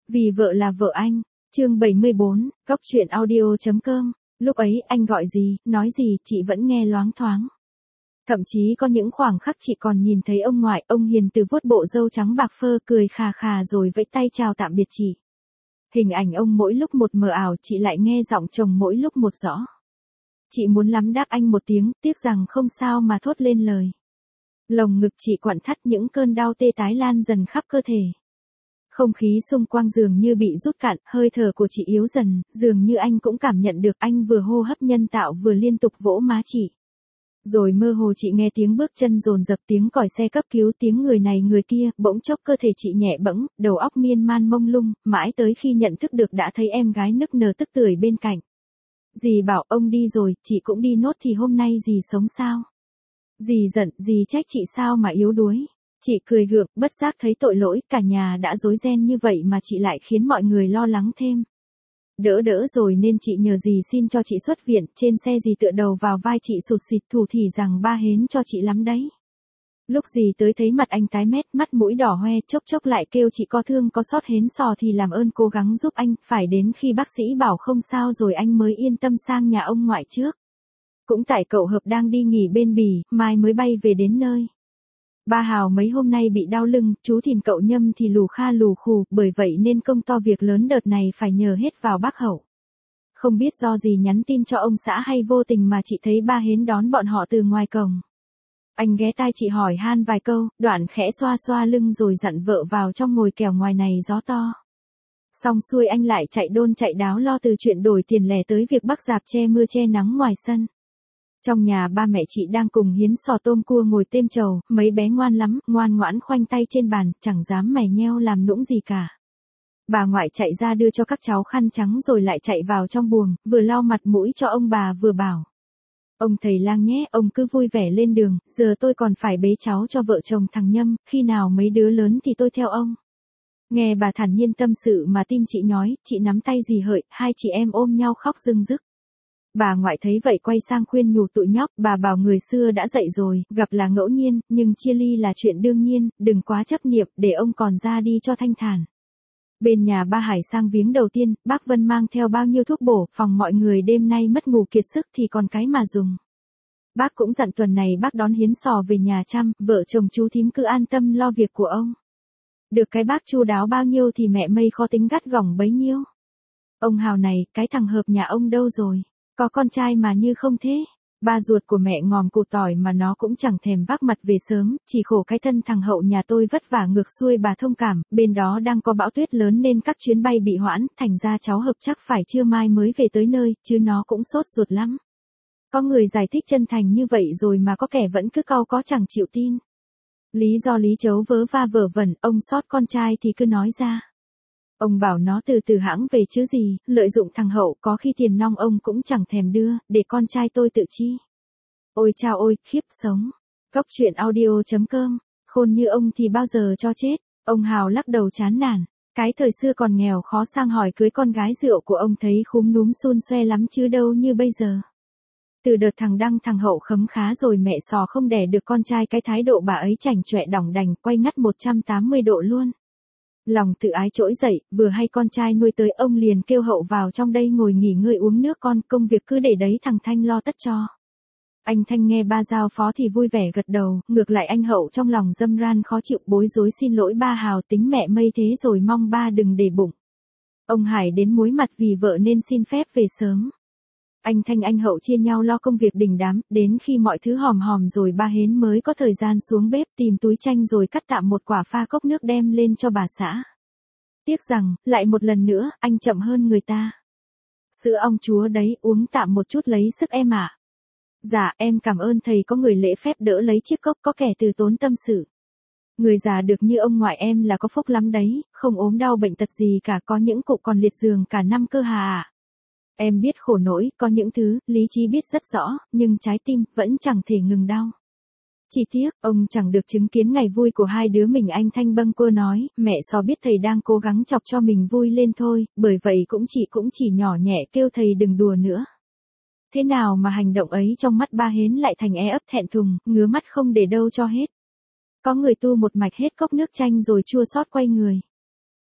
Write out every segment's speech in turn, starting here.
Vì vợ là vợ anh. Chương 74, Góc truyện audio.com. Lúc ấy anh gọi gì, nói gì, chị vẫn nghe loáng thoáng. Thậm chí có những khoảng khắc chị còn nhìn thấy ông ngoại, ông Hiền từ vuốt bộ râu trắng bạc phơ cười khà khà rồi vẫy tay chào tạm biệt chị. Hình ảnh ông mỗi lúc một mờ ảo, chị lại nghe giọng chồng mỗi lúc một rõ. Chị muốn lắm đáp anh một tiếng, tiếc rằng không sao mà thốt lên lời. Lồng ngực chị quặn thắt, những cơn đau tê tái lan dần khắp cơ thể. Không khí xung quanh dường như bị rút cạn, hơi thở của chị yếu dần, dường như anh cũng cảm nhận được. Anh vừa hô hấp nhân tạo vừa liên tục vỗ má chị. Rồi mơ hồ chị nghe tiếng bước chân dồn dập, tiếng còi xe cấp cứu, tiếng người này người kia, bỗng chốc cơ thể chị nhẹ bẫng, đầu óc miên man mông lung, mãi tới khi nhận thức được đã thấy em gái nức nở tức tưởi bên cạnh. Dì bảo ông đi rồi, chị cũng đi nốt thì hôm nay dì sống sao? Dì giận, dì trách chị sao mà yếu đuối. Chị cười gượng, bất giác thấy tội lỗi, cả nhà đã rối ren như vậy mà chị lại khiến mọi người lo lắng thêm. Đỡ rồi nên chị nhờ dì xin cho chị xuất viện, trên xe dì tựa đầu vào vai chị sụt sịt thủ thỉ rằng ba hến cho chị lắm đấy. Lúc dì tới thấy mặt anh tái mét, mắt mũi đỏ hoe, chốc chốc lại kêu chị có thương có xót hến sò thì làm ơn cố gắng giúp anh, phải đến khi bác sĩ bảo không sao rồi anh mới yên tâm sang nhà ông ngoại trước. Cũng tại cậu Hợp đang đi nghỉ bên Bỉ, mai mới bay về đến nơi. Ba Hào mấy hôm nay bị đau lưng, chú Thìn cậu Nhâm thì lù kha lù khù, bởi vậy nên công to việc lớn đợt này phải nhờ hết vào bác Hậu. Không biết do gì nhắn tin cho ông xã hay vô tình mà chị thấy ba Hến đón bọn họ từ ngoài cổng. Anh ghé tai chị hỏi han vài câu, đoạn khẽ xoa xoa lưng rồi dặn vợ vào trong ngồi kẻo ngoài này gió to. Xong xuôi anh lại chạy đôn chạy đáo lo từ chuyện đổi tiền lẻ tới việc bắc rạp che mưa che nắng ngoài sân. Trong nhà ba mẹ chị đang cùng hiến sò tôm cua ngồi têm trầu, mấy bé ngoan lắm, ngoan ngoãn khoanh tay trên bàn, chẳng dám mè nheo làm nũng gì cả. Bà ngoại chạy ra đưa cho các cháu khăn trắng rồi lại chạy vào trong buồng, vừa lau mặt mũi cho ông bà vừa bảo. Ông thầy lang nhé, ông cứ vui vẻ lên đường, giờ tôi còn phải bế cháu cho vợ chồng thằng Nhâm, khi nào mấy đứa lớn thì tôi theo ông. Nghe bà thản nhiên tâm sự mà tim chị nhói, chị nắm tay dì Hợi, hai chị em ôm nhau khóc rưng rức. Bà ngoại thấy vậy quay sang khuyên nhủ tụi nhóc, bà bảo người xưa đã dạy rồi, gặp là ngẫu nhiên, nhưng chia ly là chuyện đương nhiên, đừng quá chấp niệm, để ông còn ra đi cho thanh thản. Bên nhà ba Hải sang viếng đầu tiên, bác Vân mang theo bao nhiêu thuốc bổ, phòng mọi người đêm nay mất ngủ kiệt sức thì còn cái mà dùng. Bác cũng dặn tuần này bác đón hiến sò về nhà chăm, vợ chồng chú thím cứ an tâm lo việc của ông. Được cái bác chu đáo bao nhiêu thì mẹ mây khó tính gắt gỏng bấy nhiêu. Ông Hào này, cái thằng Hợp nhà ông đâu rồi? Có con trai mà như không thế. Ba ruột của mẹ ngòm củ tỏi mà nó cũng chẳng thèm vác mặt về sớm, chỉ khổ cái thân thằng Hậu nhà tôi vất vả ngược xuôi bà thông cảm, bên đó đang có bão tuyết lớn nên các chuyến bay bị hoãn, thành ra cháu Hợp chắc phải trưa mai mới về tới nơi, chứ nó cũng sốt ruột lắm. Có người giải thích chân thành như vậy rồi mà có kẻ vẫn cứ cau có chẳng chịu tin. Lý do lý chấu vớ va vở vẩn, ông sót con trai thì cứ nói ra. Ông bảo nó từ từ hãng về chứ gì, lợi dụng thằng Hậu, có khi tiền nong ông cũng chẳng thèm đưa, để con trai tôi tự chi. Ôi chao ôi, khiếp sống. Góc truyện audio.com, khôn như ông thì bao giờ cho chết. Ông Hào lắc đầu chán nản. Cái thời xưa còn nghèo khó sang hỏi cưới con gái rượu của ông thấy khúm núm xun xoe lắm chứ đâu như bây giờ. Từ đợt thằng Đăng thằng Hậu khấm khá rồi mẹ sò không đẻ được con trai, cái thái độ bà ấy chảnh chọe đỏng đành, quay ngắt 180 độ luôn. Lòng tự ái trỗi dậy, vừa hay con trai nuôi tới ông liền kêu Hậu vào trong đây ngồi nghỉ ngơi uống nước con, công việc cứ để đấy thằng Thanh lo tất cho. Anh Thanh nghe ba giao phó thì vui vẻ gật đầu, ngược lại anh Hậu trong lòng dâm ran khó chịu bối rối xin lỗi ba Hào, tính mẹ mây thế rồi mong ba đừng để bụng. Ông Hải đến muối mặt vì vợ nên xin phép về sớm. Anh Thanh anh Hậu chia nhau lo công việc đình đám, đến khi mọi thứ hòm hòm rồi ba Hến mới có thời gian xuống bếp tìm túi chanh rồi cắt tạm một quả pha cốc nước đem lên cho bà xã. Tiếc rằng, lại một lần nữa, anh chậm hơn người ta. Sữa ong chúa đấy, uống tạm một chút lấy sức em ạ. Dạ, em cảm ơn thầy có người lễ phép đỡ lấy chiếc cốc, có kẻ từ tốn tâm sự. Người già được như ông ngoại em là có phúc lắm đấy, không ốm đau bệnh tật gì cả, có những cụ còn liệt giường cả năm cơ hà ạ. Em biết khổ nỗi, có những thứ, lý trí biết rất rõ, nhưng trái tim, vẫn chẳng thể ngừng đau. Chỉ tiếc, ông chẳng được chứng kiến ngày vui của hai đứa mình. Anh Thanh bâng quơ nói, mẹ so biết thầy đang cố gắng chọc cho mình vui lên thôi, bởi vậy cũng chỉ nhỏ nhẹ kêu thầy đừng đùa nữa. Thế nào mà hành động ấy trong mắt ba Hến lại thành ấp thẹn thùng, ngứa mắt không để đâu cho hết. Có người tu một mạch hết cốc nước chanh rồi chua xót quay người.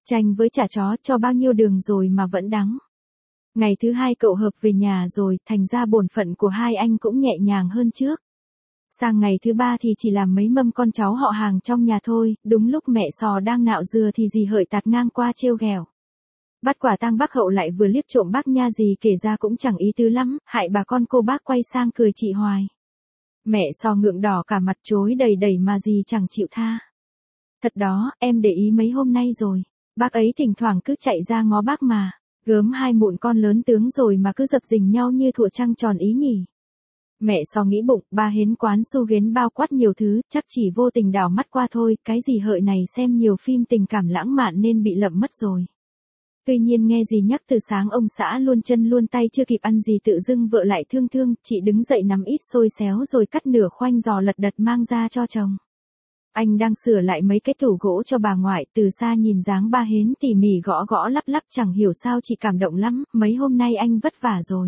Chanh với chả chó cho bao nhiêu đường rồi mà vẫn đắng. Ngày thứ hai cậu hợp về nhà rồi, thành ra bổn phận của hai anh cũng nhẹ nhàng hơn trước. Sang ngày thứ ba thì chỉ làm mấy mâm con cháu họ hàng trong nhà thôi, đúng lúc mẹ Sò đang nạo dừa thì dì Hợi tạt ngang qua trêu ghẹo. Bắt quả tang bác Hậu lại vừa liếc trộm bác nha, dì kể ra cũng chẳng ý tứ lắm, hại bà con cô bác quay sang cười chị hoài. Mẹ Sò ngượng đỏ cả mặt chối đầy đầy mà dì chẳng chịu tha. Thật đó, em để ý mấy hôm nay rồi, bác ấy thỉnh thoảng cứ chạy ra ngó bác mà, gớm hai mụn con lớn tướng rồi mà cứ dập dình nhau như thủa trăng tròn ý nhỉ. Mẹ Sò nghĩ bụng, ba hến quán su ghến bao quát nhiều thứ, chắc chỉ vô tình đảo mắt qua thôi, cái dì Hợi này xem nhiều phim tình cảm lãng mạn nên bị lậm mất rồi. Tuy nhiên nghe dì nhắc từ sáng ông xã luôn chân luôn tay chưa kịp ăn gì tự dưng vợ lại thương thương, chị đứng dậy nắm ít xôi xéo rồi cắt nửa khoanh giò lật đật mang ra cho chồng. Anh đang sửa lại mấy cái tủ gỗ cho bà ngoại, từ xa nhìn dáng ba hến tỉ mỉ gõ gõ lắp lắp chẳng hiểu sao chị cảm động lắm, mấy hôm nay anh vất vả rồi.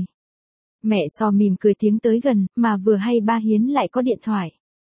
Mẹ Sò mỉm cười tiến tới gần, mà vừa hay ba Hiến lại có điện thoại.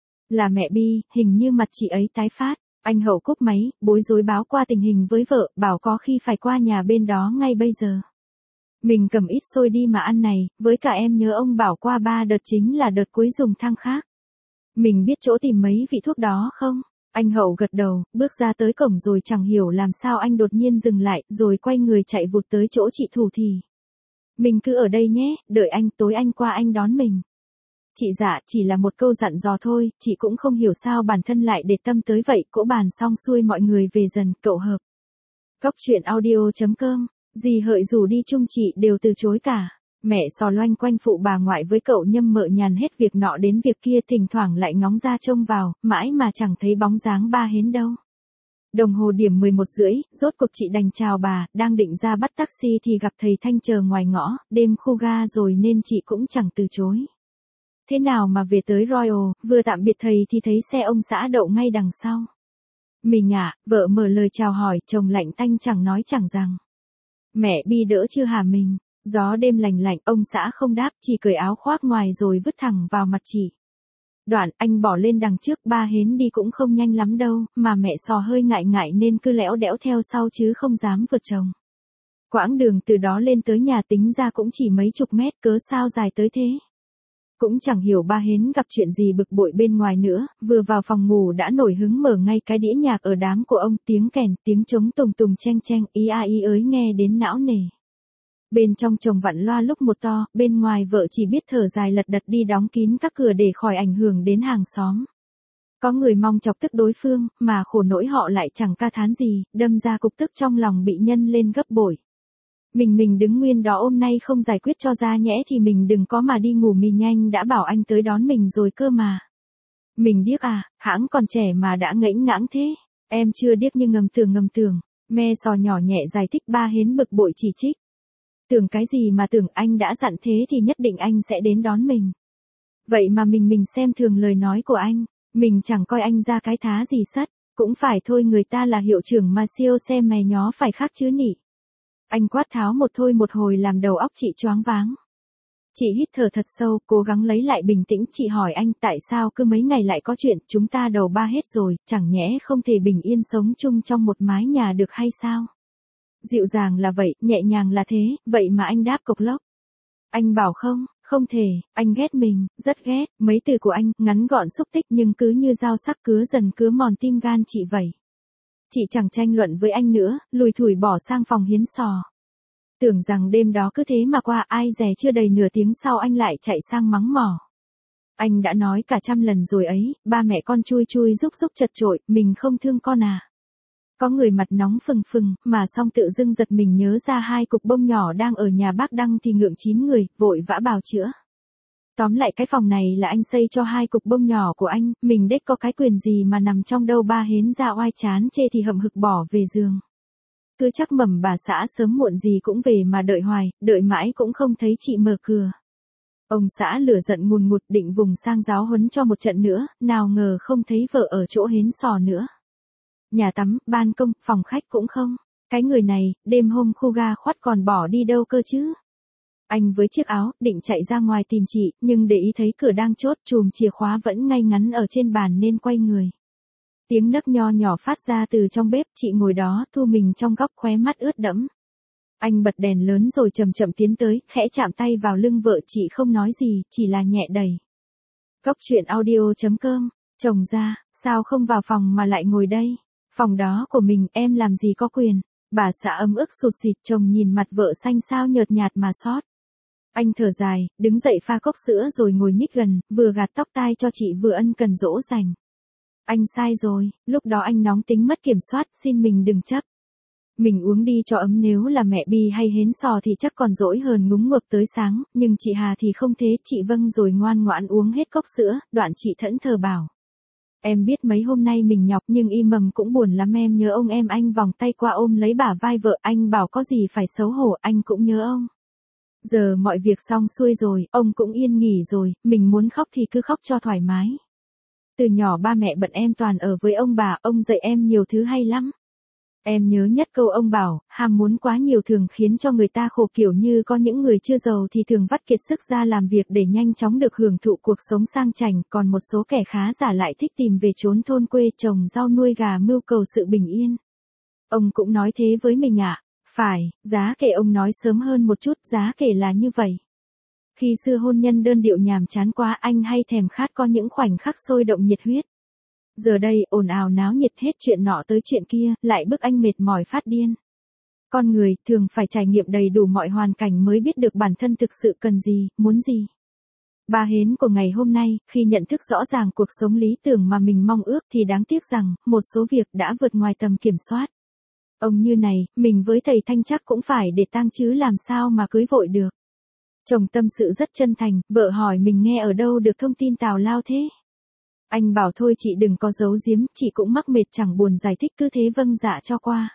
Là mẹ Bi, hình như mặt chị ấy tái phát. Anh Hậu cúp máy, bối rối báo qua tình hình với vợ, bảo có khi phải qua nhà bên đó ngay bây giờ. Mình cầm ít xôi đi mà ăn này, với cả em nhớ ông bảo qua 3 đợt chính là đợt cuối dùng thang khác. Mình biết chỗ tìm mấy vị thuốc đó không? Anh Hậu gật đầu, bước ra tới cổng rồi chẳng hiểu làm sao anh đột nhiên dừng lại, rồi quay người chạy vụt tới chỗ chị thủ thì. Mình cứ ở đây nhé, đợi anh, tối anh qua anh đón mình. Chị dạ, chỉ là một câu dặn dò thôi, chị cũng không hiểu sao bản thân lại để tâm tới vậy, cỗ bàn xong xuôi mọi người về dần, cậu hợp. Góc truyện audio.com, dì Hợi rủ đi chung chị đều từ chối cả. Mẹ Sò loanh quanh phụ bà ngoại với cậu Nhâm mợ nhàn hết việc nọ đến việc kia, thỉnh thoảng lại ngóng ra trông vào, mãi mà chẳng thấy bóng dáng ba Hến đâu. Đồng hồ điểm 11:30, rốt cuộc chị đành chào bà, đang định ra bắt taxi thì gặp thầy Thanh chờ ngoài ngõ, đêm khu ga rồi nên chị cũng chẳng từ chối. Thế nào mà về tới Royal, vừa tạm biệt thầy thì thấy xe ông xã đậu ngay đằng sau. Mình vợ mở lời chào hỏi, chồng lạnh tanh chẳng nói chẳng rằng. Mẹ Bi đỡ chưa hả mình? Gió đêm lành lạnh, ông xã không đáp, chỉ cởi áo khoác ngoài rồi vứt thẳng vào mặt chị. Đoạn anh bỏ lên đằng trước, ba Hến đi cũng không nhanh lắm đâu, mà mẹ Sò hơi ngại ngại nên cứ lẽo đẽo theo sau chứ không dám vượt chồng. Quãng đường từ đó lên tới nhà tính ra cũng chỉ mấy chục mét, cớ sao dài tới thế. Cũng chẳng hiểu ba Hến gặp chuyện gì bực bội bên ngoài nữa, vừa vào phòng ngủ đã nổi hứng mở ngay cái đĩa nhạc ở đám của ông, tiếng kèn, tiếng trống tùng tùng cheng cheng, ý a ý ới nghe đến não nề. Bên trong chồng vặn loa lúc một to, bên ngoài vợ chỉ biết thở dài lật đật đi đóng kín các cửa để khỏi ảnh hưởng đến hàng xóm. Có người mong chọc tức đối phương, mà khổ nỗi họ lại chẳng ca thán gì, đâm ra cục tức trong lòng bị nhân lên gấp bội. Mình đứng nguyên đó hôm nay không giải quyết cho ra nhẽ thì mình đừng có mà đi ngủ, mình nhanh đã bảo anh tới đón mình rồi cơ mà. Mình điếc hãng còn trẻ mà đã ngẫnh ngãng thế. Em chưa điếc nhưng ngầm tưởng. Me Sò nhỏ nhẹ giải thích, ba Hến bực bội chỉ trích. Tưởng cái gì mà tưởng, anh đã dặn thế thì nhất định anh sẽ đến đón mình. Vậy mà mình xem thường lời nói của anh, mình chẳng coi anh ra cái thá gì sắt, cũng phải thôi, người ta là hiệu trưởng mà siêu xe mè nhó phải khác chứ nhỉ. Anh quát tháo một thôi một hồi làm đầu óc chị choáng váng. Chị hít thở thật sâu, cố gắng lấy lại bình tĩnh, chị hỏi anh tại sao cứ mấy ngày lại có chuyện, chúng ta đầu ba hết rồi, chẳng nhẽ không thể bình yên sống chung trong một mái nhà được hay sao? Dịu dàng là vậy, nhẹ nhàng là thế, vậy mà anh đáp cộc lốc. Anh bảo không thể, anh ghét mình, rất ghét, mấy từ của anh, ngắn gọn xúc tích nhưng cứ như dao sắc cứa dần cứa mòn tim gan chị vậy. Chị chẳng tranh luận với anh nữa, lùi thủi bỏ sang phòng Hiến Sò. Tưởng rằng đêm đó cứ thế mà qua, ai dè chưa đầy nửa tiếng sau anh lại chạy sang mắng mỏ. Anh đã nói cả trăm lần rồi ấy, ba mẹ con chui rúc chật chội, mình không thương con à. Có người mặt nóng phừng phừng, mà xong tự dưng giật mình nhớ ra 2 cục bông nhỏ đang ở nhà bác Đăng thì ngượng 9 người, vội vã bào chữa. Tóm lại cái phòng này là anh xây cho 2 cục bông nhỏ của anh, mình đếch có cái quyền gì mà nằm trong đâu. Ba Hến ra oai chán chê thì hậm hực bỏ về giường. Cứ chắc mầm bà xã sớm muộn gì cũng về mà đợi hoài, đợi mãi cũng không thấy chị mở cửa. Ông xã lửa giận ngùn ngụt định vùng sang giáo huấn cho một trận nữa, nào ngờ không thấy vợ ở chỗ Hến Sò nữa. Nhà tắm, ban công, phòng khách cũng không. Cái người này, đêm hôm khu ga khoắt còn bỏ đi đâu cơ chứ? Anh với chiếc áo, định chạy ra ngoài tìm chị, nhưng để ý thấy cửa đang chốt, chùm chìa khóa vẫn ngay ngắn ở trên bàn nên quay người. Tiếng nấc nho nhỏ phát ra từ trong bếp, chị ngồi đó thu mình trong góc khóe mắt ướt đẫm. Anh bật đèn lớn rồi chậm chậm tiến tới, khẽ chạm tay vào lưng vợ chị không nói gì, chỉ là nhẹ đẩy. Góc chuyện audio.com, chồng ra, sao không vào phòng mà lại ngồi đây? Phòng đó của mình, em làm gì có quyền? Bà xã ấm ức sụt sịt, chồng nhìn mặt vợ xanh xao nhợt nhạt mà xót. Anh thở dài, đứng dậy pha cốc sữa rồi ngồi nhích gần, vừa gạt tóc tai cho chị vừa ân cần dỗ dành. Anh sai rồi, lúc đó anh nóng tính mất kiểm soát, xin mình đừng chấp. Mình uống đi cho ấm, nếu là mẹ Bi hay hến sò thì chắc còn dỗi hờn ngúng ngược tới sáng, nhưng chị Hà thì không thế, chị vâng rồi ngoan ngoãn uống hết cốc sữa, đoạn chị thẫn thờ bảo. Em biết mấy hôm nay mình nhọc nhưng y mầm cũng buồn lắm, em nhớ ông em. Anh vòng tay qua ôm lấy bả vai vợ, anh bảo có gì phải xấu hổ, anh cũng nhớ ông. Giờ mọi việc xong xuôi rồi, ông cũng yên nghỉ rồi, mình muốn khóc thì cứ khóc cho thoải mái. Từ nhỏ ba mẹ bận em toàn ở với ông bà, ông dạy em nhiều thứ hay lắm. Em nhớ nhất câu ông bảo, ham muốn quá nhiều thường khiến cho người ta khổ, kiểu như có những người chưa giàu thì thường vắt kiệt sức ra làm việc để nhanh chóng được hưởng thụ cuộc sống sang chảnh, còn một số kẻ khá giả lại thích tìm về chốn thôn quê trồng rau nuôi gà mưu cầu sự bình yên. Ông cũng nói thế với mình ạ. Phải, giá kể ông nói sớm hơn một chút, giá kể là như vậy. Khi xưa hôn nhân đơn điệu nhàm chán quá, anh hay thèm khát có những khoảnh khắc sôi động nhiệt huyết. Giờ đây, ồn ào náo nhiệt hết chuyện nọ tới chuyện kia, lại bức anh mệt mỏi phát điên. Con người, thường phải trải nghiệm đầy đủ mọi hoàn cảnh mới biết được bản thân thực sự cần gì, muốn gì. Bà Hến của ngày hôm nay, khi nhận thức rõ ràng cuộc sống lý tưởng mà mình mong ước thì đáng tiếc rằng, một số việc đã vượt ngoài tầm kiểm soát. Ông như này, mình với thầy Thanh chắc cũng phải để tang chứ làm sao mà cưới vội được. Chồng tâm sự rất chân thành, vợ hỏi mình nghe ở đâu được thông tin tào lao thế. Anh bảo thôi chị đừng có giấu giếm, chị cũng mắc mệt chẳng buồn giải thích, cứ thế vâng dạ cho qua.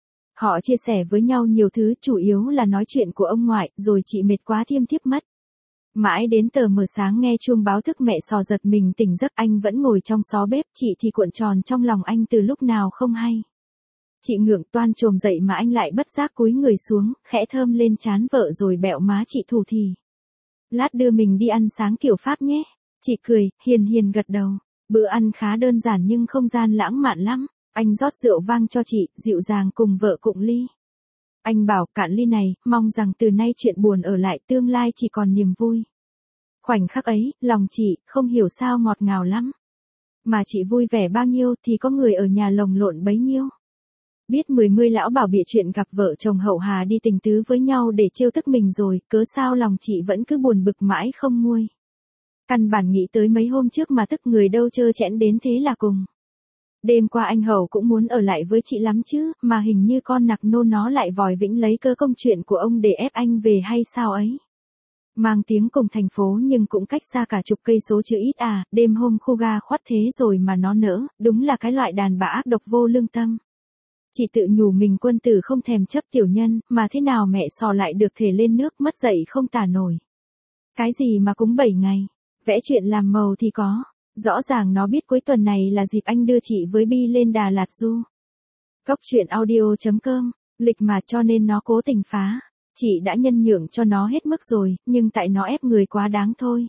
Họ chia sẻ với nhau nhiều thứ, chủ yếu là nói chuyện của ông ngoại, rồi chị mệt quá thiêm thiếp mất. Mãi đến tờ mờ sáng nghe chuông báo thức mẹ sò giật mình tỉnh giấc, anh vẫn ngồi trong xó bếp, chị thì cuộn tròn trong lòng anh từ lúc nào không hay. Chị ngượng toan chồm dậy mà anh lại bất giác cúi người xuống, khẽ thơm lên trán vợ rồi bẹo má chị thủ thỉ. Lát đưa mình đi ăn sáng kiểu Pháp nhé. Chị cười, hiền hiền gật đầu. Bữa ăn khá đơn giản nhưng không gian lãng mạn lắm. Anh rót rượu vang cho chị, dịu dàng cùng vợ cụng ly. Anh bảo cạn ly này, mong rằng từ nay chuyện buồn ở lại, tương lai chỉ còn niềm vui. Khoảnh khắc ấy, lòng chị, không hiểu sao ngọt ngào lắm. Mà chị vui vẻ bao nhiêu thì có người ở nhà lồng lộn bấy nhiêu. Biết mươi lão bảo bịa chuyện gặp vợ chồng hậu hà đi tình tứ với nhau để trêu tức mình rồi, cớ sao lòng chị vẫn cứ buồn bực mãi không nguôi. Căn bản nghĩ tới mấy hôm trước mà tức người đâu trơ trẽn đến thế là cùng. Đêm qua anh Hậu cũng muốn ở lại với chị lắm chứ, mà hình như con nặc nô nó lại vòi vĩnh lấy cơ công chuyện của ông để ép anh về hay sao ấy. Mang tiếng cùng thành phố nhưng cũng cách xa cả chục cây số chứ ít à, đêm hôm khu ga khoắt thế rồi mà nó nỡ, đúng là cái loại đàn bà ác độc vô lương tâm. Chị tự nhủ mình quân tử không thèm chấp tiểu nhân, mà thế nào mẹ sò lại được thể lên nước mất dậy không tả nổi. Cái gì mà cúng 7 ngày, vẽ chuyện làm màu thì có. Rõ ràng nó biết cuối tuần này là dịp anh đưa chị với Bi lên Đà Lạt du. Góc chuyện audio.com, lịch mà cho nên nó cố tình phá. Chị đã nhân nhượng cho nó hết mức rồi, nhưng tại nó ép người quá đáng thôi.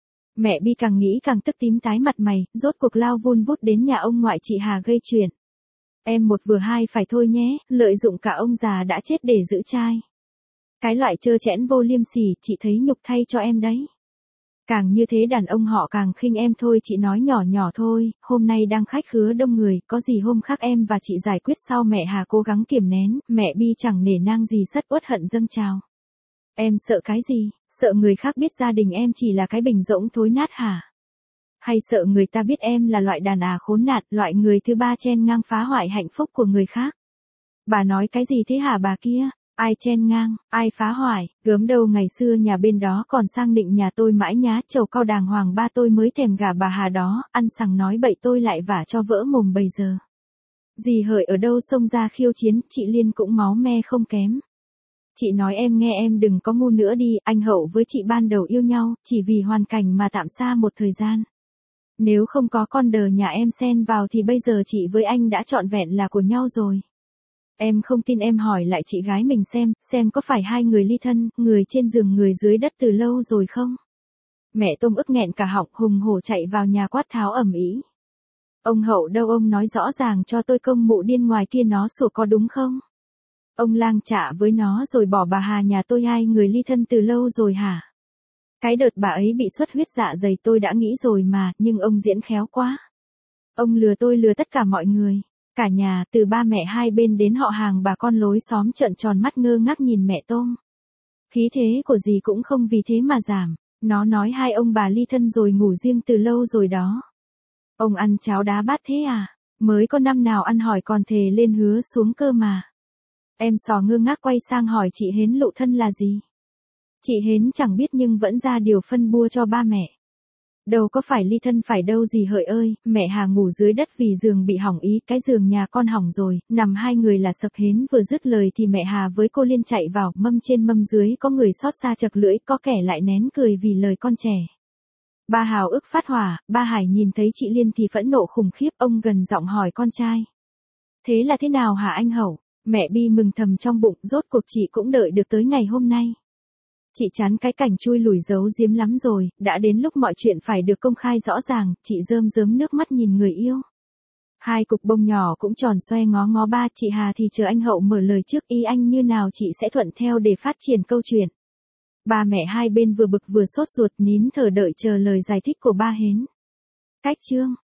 Mẹ Bi càng nghĩ càng tức tím tái mặt mày, rốt cuộc lao vun vút đến nhà ông ngoại chị Hà gây chuyện. Em một vừa hai phải thôi nhé, lợi dụng cả ông già đã chết để giữ trai. Cái loại trơ trẽn vô liêm sỉ, chị thấy nhục thay cho em đấy. Càng như thế đàn ông họ càng khinh em thôi, chị nói nhỏ nhỏ thôi, hôm nay đang khách khứa đông người, có gì hôm khác em và chị giải quyết sau. Mẹ Hà cố gắng kiềm nén, mẹ Bi chẳng nể nang gì sất uất hận dâng trào. Em sợ cái gì, sợ người khác biết gia đình em chỉ là cái bình rỗng thối nát hả? Hay sợ người ta biết em là loại đàn khốn nạn, loại người thứ ba chen ngang phá hoại hạnh phúc của người khác? Bà nói cái gì thế hả bà kia? Ai chen ngang, ai phá hoại, gớm đâu ngày xưa nhà bên đó còn sang nịnh nhà tôi mãi nhá, trầu cau đàng hoàng ba tôi mới thèm gả bà Hà đó, ăn sằng nói bậy tôi lại vả cho vỡ mồm bây giờ. Dì Hợi ở đâu xông ra khiêu chiến, chị Liên cũng máu me không kém. Chị nói em nghe, em đừng có ngu nữa đi, anh Hậu với chị ban đầu yêu nhau, chỉ vì hoàn cảnh mà tạm xa một thời gian. Nếu không có con đờ nhà em xen vào thì bây giờ chị với anh đã trọn vẹn là của nhau rồi. Em không tin em hỏi lại chị gái mình xem có phải hai người ly thân, người trên giường người dưới đất từ lâu rồi không? Mẹ Tôm ức nghẹn cả họng, hùng hổ chạy vào nhà quát tháo ầm ĩ. Ông Hậu đâu, ông nói rõ ràng cho tôi công mụ điên ngoài kia nó sủa có đúng không? Ông lang trả với nó rồi bỏ bà Hà nhà tôi, hai người ly thân từ lâu rồi hả? Cái đợt bà ấy bị xuất huyết dạ dày tôi đã nghĩ rồi mà, nhưng ông diễn khéo quá. Ông lừa tôi, lừa tất cả mọi người. Cả nhà, từ ba mẹ hai bên đến họ hàng bà con lối xóm trợn tròn mắt ngơ ngác nhìn mẹ Tôm. Khí thế của dì cũng không vì thế mà giảm. Nó nói hai ông bà ly thân rồi ngủ riêng từ lâu rồi đó. Ông ăn cháo đá bát thế à? Mới có năm nào ăn hỏi còn thề lên hứa xuống cơ mà. Em Sò ngơ ngác quay sang hỏi chị Hến lụ thân là gì? Chị Hến chẳng biết nhưng vẫn ra điều phân bua cho ba mẹ. Đâu có phải ly thân phải đâu dì Hợi ơi, mẹ Hà ngủ dưới đất vì giường bị hỏng ý, cái giường nhà con hỏng rồi, nằm hai người là sập. Hến vừa dứt lời thì mẹ Hà với cô Liên chạy vào, mâm trên mâm dưới có người xót xa chật lưỡi, có kẻ lại nén cười vì lời con trẻ. Ba Hào ức phát hỏa, ba Hải nhìn thấy chị Liên thì phẫn nộ khủng khiếp, ông gần giọng hỏi con trai. Thế là thế nào hả anh Hậu? Mẹ Bi mừng thầm trong bụng, rốt cuộc chị cũng đợi được tới ngày hôm nay. Chị chán cái cảnh chui lủi giấu giếm lắm rồi, đã đến lúc mọi chuyện phải được công khai rõ ràng, chị rơm rớm nước mắt nhìn người yêu. Hai cục bông nhỏ cũng tròn xoe ngó ngó ba, chị Hà thì chờ anh Hậu mở lời trước, ý anh như nào chị sẽ thuận theo để phát triển câu chuyện. Ba mẹ hai bên vừa bực vừa sốt ruột nín thở đợi chờ lời giải thích của ba Hến. Cách chương